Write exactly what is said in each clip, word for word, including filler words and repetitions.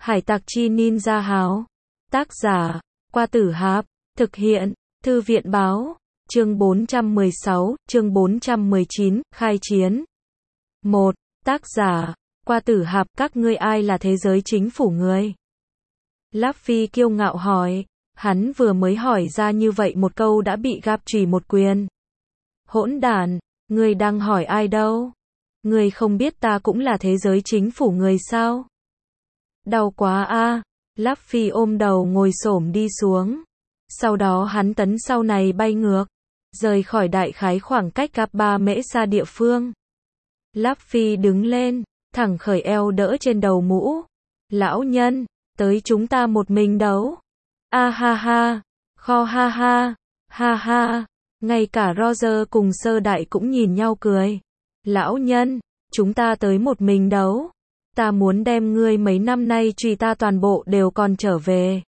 Hải tặc chi ninja háo. Tác giả, Qua Tử Hạp. Thực hiện, Thư viện báo. Chương bốn trăm mười sáu, chương bốn trăm mười chín, khai chiến. một. Tác giả, Qua Tử Hạp. Các ngươi ai là thế giới chính phủ người? Luffy kiêu ngạo hỏi. Hắn vừa mới hỏi ra như vậy một câu đã bị Garp chùy một quyền. Hỗn đản, ngươi đang hỏi ai đâu? Ngươi không biết ta cũng là thế giới chính phủ người sao? Đau quá a. À. Luffy ôm đầu ngồi xổm đi xuống. Sau đó hắn tấn sau này bay ngược, rời khỏi đại khái khoảng cách Garp ba mễ xa địa phương. Luffy đứng lên, thẳng khởi eo đỡ trên đầu mũ. Lão nhân, tới chúng ta một mình đấu. A ha ha, kho ha ha, ha ha. Ngay cả Roger cùng Sơ Đại cũng nhìn nhau cười. Lão nhân, chúng ta tới một mình đấu. Ta muốn đem ngươi mấy năm nay truy ta toàn bộ đều còn trở về.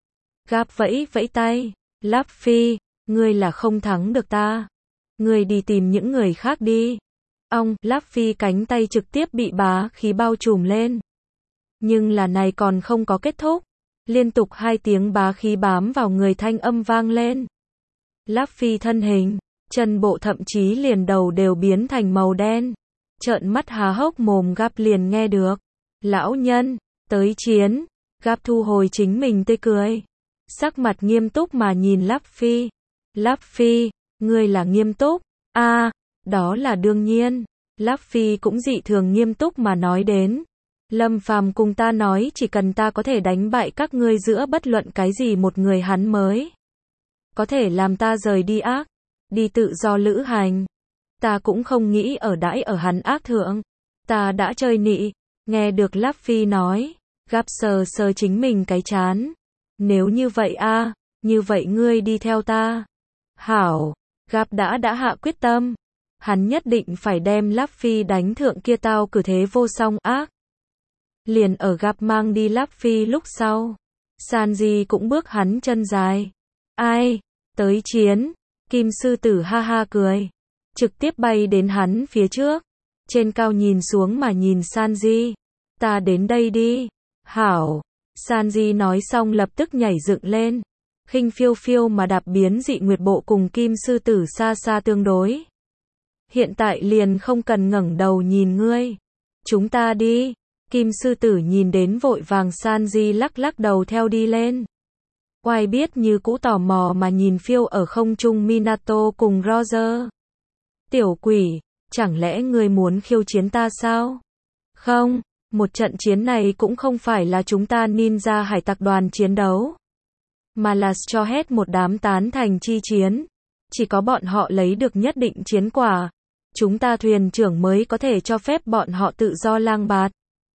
Garp vẫy vẫy tay. Luffy, ngươi là không thắng được ta. Ngươi đi tìm những người khác đi. Ong, Luffy cánh tay trực tiếp bị bá khí bao trùm lên. Nhưng là này còn không có kết thúc. Liên tục hai tiếng bá khí bám vào người thanh âm vang lên. Luffy thân hình, chân bộ thậm chí liền đầu đều biến thành màu đen. Trợn mắt há hốc mồm Garp liền nghe được. Lão nhân, tới chiến. Garp thu hồi chính mình tươi cười. Sắc mặt nghiêm túc mà nhìn Luffy. Luffy, ngươi là nghiêm túc? A, à, đó là đương nhiên. Luffy cũng dị thường nghiêm túc mà nói đến. Lâm Phàm cùng ta nói chỉ cần ta có thể đánh bại các ngươi giữa bất luận cái gì một người hắn mới có thể làm ta rời đi ác, đi tự do lữ hành. Ta cũng không nghĩ ở đãi ở hắn ác thượng. Ta đã chơi nị. Nghe được Luffy nói, Garp sờ sờ chính mình cái chán. Nếu như vậy a, à, như vậy ngươi đi theo ta. Hảo, Garp đã đã hạ quyết tâm. Hắn nhất định phải đem Luffy đánh thượng kia tao cử thế vô song ác. Liền ở Garp mang đi Luffy lúc sau, Sanji cũng bước hắn chân dài. Ai, tới chiến. Kim sư tử ha ha cười, trực tiếp bay đến hắn phía trước, trên cao nhìn xuống mà nhìn Sanji. Ta đến đây đi. Hảo. Sanji nói xong lập tức nhảy dựng lên, khinh phiêu phiêu mà đạp biến dị nguyệt bộ cùng kim sư tử xa xa tương đối. Hiện tại liền không cần ngẩng đầu nhìn ngươi. Chúng ta đi. Kim sư tử nhìn đến vội vàng Sanji lắc lắc đầu theo đi lên. Oai biết như cũ tò mò mà nhìn phiêu ở không trung Minato cùng Roger. Tiểu quỷ, chẳng lẽ ngươi muốn khiêu chiến ta sao? Không, một trận chiến này cũng không phải là chúng ta ninja hải tặc đoàn chiến đấu, mà là cho hết một đám tán thành chi chiến. Chỉ có bọn họ lấy được nhất định chiến quả, chúng ta thuyền trưởng mới có thể cho phép bọn họ tự do lang bạt.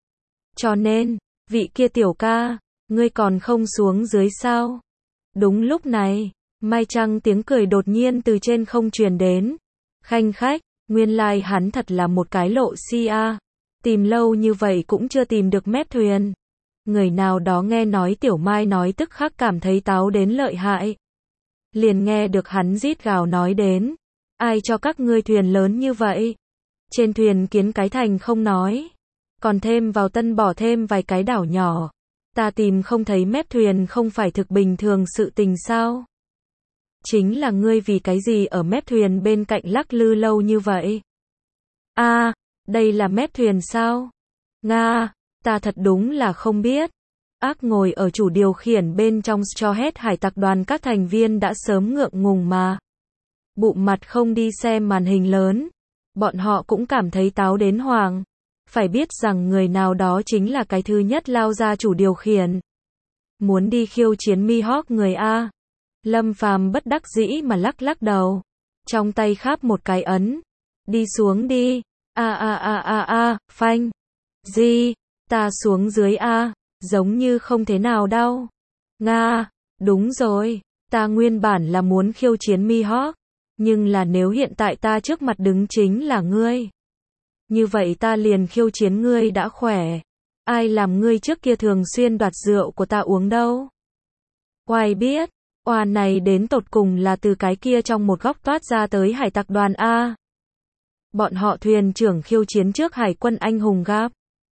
Cho nên, vị kia tiểu ca, ngươi còn không xuống dưới sao? Đúng lúc này, Mai Trăng tiếng cười đột nhiên từ trên không truyền đến. Khanh khách, nguyên lai like hắn thật là một cái lộ si a. Tìm lâu như vậy cũng chưa tìm được mép thuyền. Người nào đó nghe nói Tiểu Mai nói tức khắc cảm thấy táo đến lợi hại. Liền nghe được hắn rít gào nói đến. Ai cho các ngươi thuyền lớn như vậy? Trên thuyền kiến cái thành không nói, còn thêm vào tân bỏ thêm vài cái đảo nhỏ. Ta tìm không thấy mép thuyền không phải thực bình thường sự tình sao? Chính là ngươi vì cái gì ở mép thuyền bên cạnh lắc lư lâu như vậy? A, à, đây là mép thuyền sao? Nga, ta thật đúng là không biết. Ác ngồi ở chủ điều khiển bên trong cho hết hải tặc đoàn các thành viên đã sớm ngượng ngùng mà bụm mặt không đi xem màn hình lớn. Bọn họ cũng cảm thấy táo đến hoàng. Phải biết rằng người nào đó chính là cái thứ nhất lao ra chủ điều khiển. Muốn đi khiêu chiến Mihawk người A. Lâm Phàm bất đắc dĩ mà lắc lắc đầu. Trong tay kháp một cái ấn. Đi xuống đi. A a a a a, phanh. Gì? Ta xuống dưới A. Giống như không thế nào đâu. Nga, đúng rồi. Ta nguyên bản là muốn khiêu chiến Mihawk. Nhưng là nếu hiện tại ta trước mặt đứng chính là ngươi, như vậy ta liền khiêu chiến ngươi đã khỏe. Ai làm ngươi trước kia thường xuyên đoạt rượu của ta uống đâu? Oai biết, oa này đến tột cùng là từ cái kia trong một góc toát ra tới hải tặc đoàn A. Bọn họ thuyền trưởng khiêu chiến trước hải quân anh hùng Garp.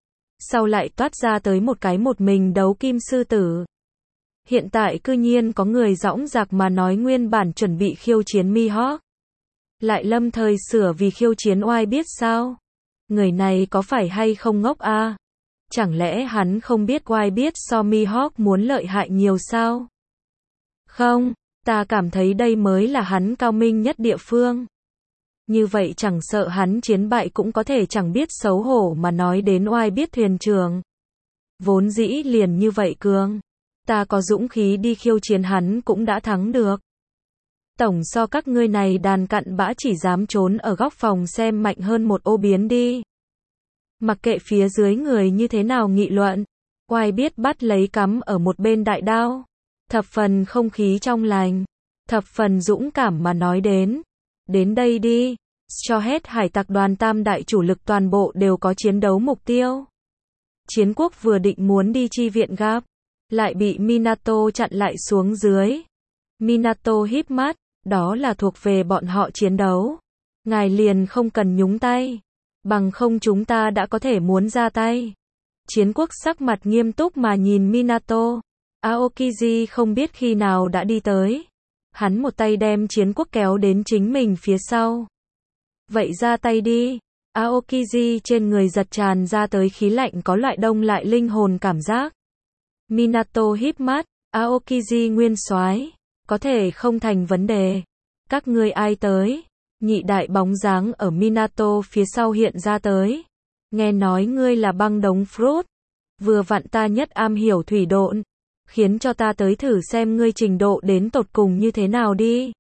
sau lại toát ra tới một cái một mình đấu kim sư tử. Hiện tại cư nhiên có người dõng dạc mà nói nguyên bản chuẩn bị khiêu chiến Mihawk. Lại lâm thời sửa vì khiêu chiến oai biết sao? Người này có phải hay không ngốc a? À? Chẳng lẽ hắn không biết oai biết so Mihawk muốn lợi hại nhiều sao? Không, ta cảm thấy đây mới là hắn cao minh nhất địa phương. Như vậy chẳng sợ hắn chiến bại cũng có thể chẳng biết xấu hổ mà nói đến oai biết thuyền trưởng. Vốn dĩ liền như vậy cường. Ta có dũng khí đi khiêu chiến hắn cũng đã thắng được. Tổng so các ngươi này đàn cặn bã chỉ dám trốn ở góc phòng xem mạnh hơn một ô biến đi. Mặc kệ phía dưới người như thế nào nghị luận, oai biết bắt lấy cắm ở một bên đại đao. Thập phần không khí trong lành, thập phần dũng cảm mà nói đến. Đến đây đi, cho hết hải tặc đoàn tam đại chủ lực toàn bộ đều có chiến đấu mục tiêu. Chiến quốc vừa định muốn đi chi viện Gap, lại bị Minato chặn lại xuống dưới. Minato híp mắt, đó là thuộc về bọn họ chiến đấu. Ngài liền không cần nhúng tay, bằng không chúng ta đã có thể muốn ra tay. Chiến quốc sắc mặt nghiêm túc mà nhìn Minato. Aokiji không biết khi nào đã đi tới. Hắn một tay đem chiến quốc kéo đến chính mình phía sau. Vậy ra tay đi. Aokiji trên người giật tràn ra tới khí lạnh có loại đông lại linh hồn cảm giác. Minato híp mắt, Aokiji nguyên soái, có thể không thành vấn đề. Các ngươi ai tới? Nhị đại bóng dáng ở Minato phía sau hiện ra tới. Nghe nói ngươi là băng đống fruit, vừa vặn ta nhất am hiểu thủy độn, khiến cho ta tới thử xem ngươi trình độ đến tột cùng như thế nào đi.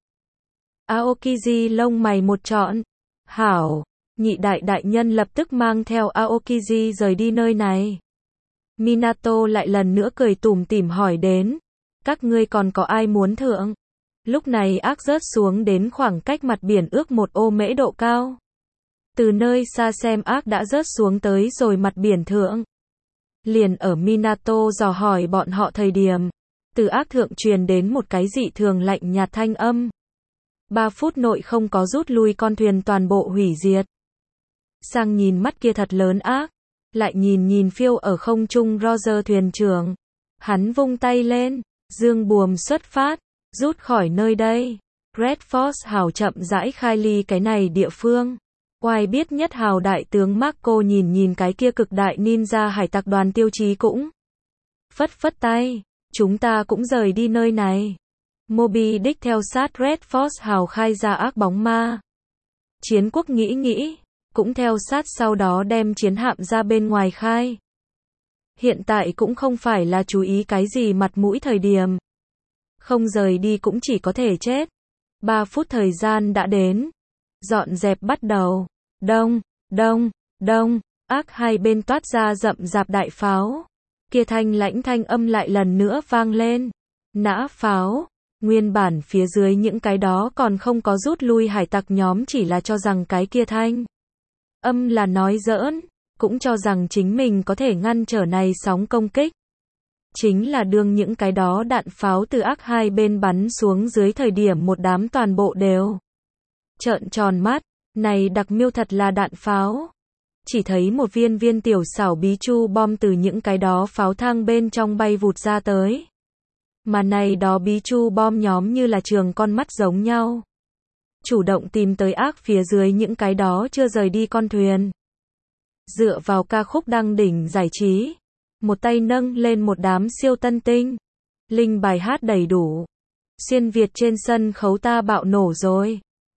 Aokiji lông mày một trọn. Hảo, nhị đại đại nhân lập tức mang theo Aokiji rời đi nơi này. Minato lại lần nữa cười tủm tỉm hỏi đến, các ngươi còn có ai muốn thượng? Lúc này ác rớt xuống đến khoảng cách mặt biển ước một ô mễ độ cao. Từ nơi xa xem ác đã rớt xuống tới rồi mặt biển thượng. Liền ở Minato dò hỏi bọn họ thời điểm, từ ác thượng truyền đến một cái dị thường lạnh nhạt thanh âm. Ba phút nội không có rút lui con thuyền toàn bộ hủy diệt. Sang nhìn mắt kia thật lớn ác, lại nhìn nhìn phiêu ở không trung Roger thuyền trưởng. Hắn vung tay lên, dương buồm xuất phát, rút khỏi nơi đây. Red Force hào chậm rãi khai ly cái này địa phương. Oai biết nhất hào đại tướng Marco nhìn nhìn cái kia cực đại ninja hải tặc đoàn tiêu chí cũng phất phất tay, chúng ta cũng rời đi nơi này. Moby Dick theo sát Red Force hào khai ra ác bóng ma. Chiến quốc nghĩ nghĩ, cũng theo sát sau đó đem chiến hạm ra bên ngoài khai. Hiện tại cũng không phải là chú ý cái gì mặt mũi thời điểm. Không rời đi cũng chỉ có thể chết. Ba phút thời gian đã đến. Dọn dẹp bắt đầu. Đông, đông, đông, ác hai bên toát ra rậm rạp đại pháo. Kia thanh lãnh thanh âm lại lần nữa vang lên. Nã pháo. Nguyên bản phía dưới những cái đó còn không có rút lui hải tặc nhóm chỉ là cho rằng cái kia thanh âm là nói giỡn, cũng cho rằng chính mình có thể ngăn trở này sóng công kích. Chính là đương những cái đó đạn pháo từ ác hai bên bắn xuống dưới thời điểm một đám toàn bộ đều trợn tròn mắt, này đặc miêu thật là đạn pháo. Chỉ thấy một viên viên tiểu xảo bí chu bom từ những cái đó pháo thang bên trong bay vụt ra tới. Mà này đó bí chu bom nhóm như là trường con mắt giống nhau. Chủ động tìm tới ác phía dưới những cái đó chưa rời đi con thuyền. Dựa vào ca khúc đăng đỉnh giải trí. Một tay nâng lên một đám siêu tân tinh. Linh bài hát đầy đủ. Xuyên Việt trên sân khấu ta bạo nổ rồi.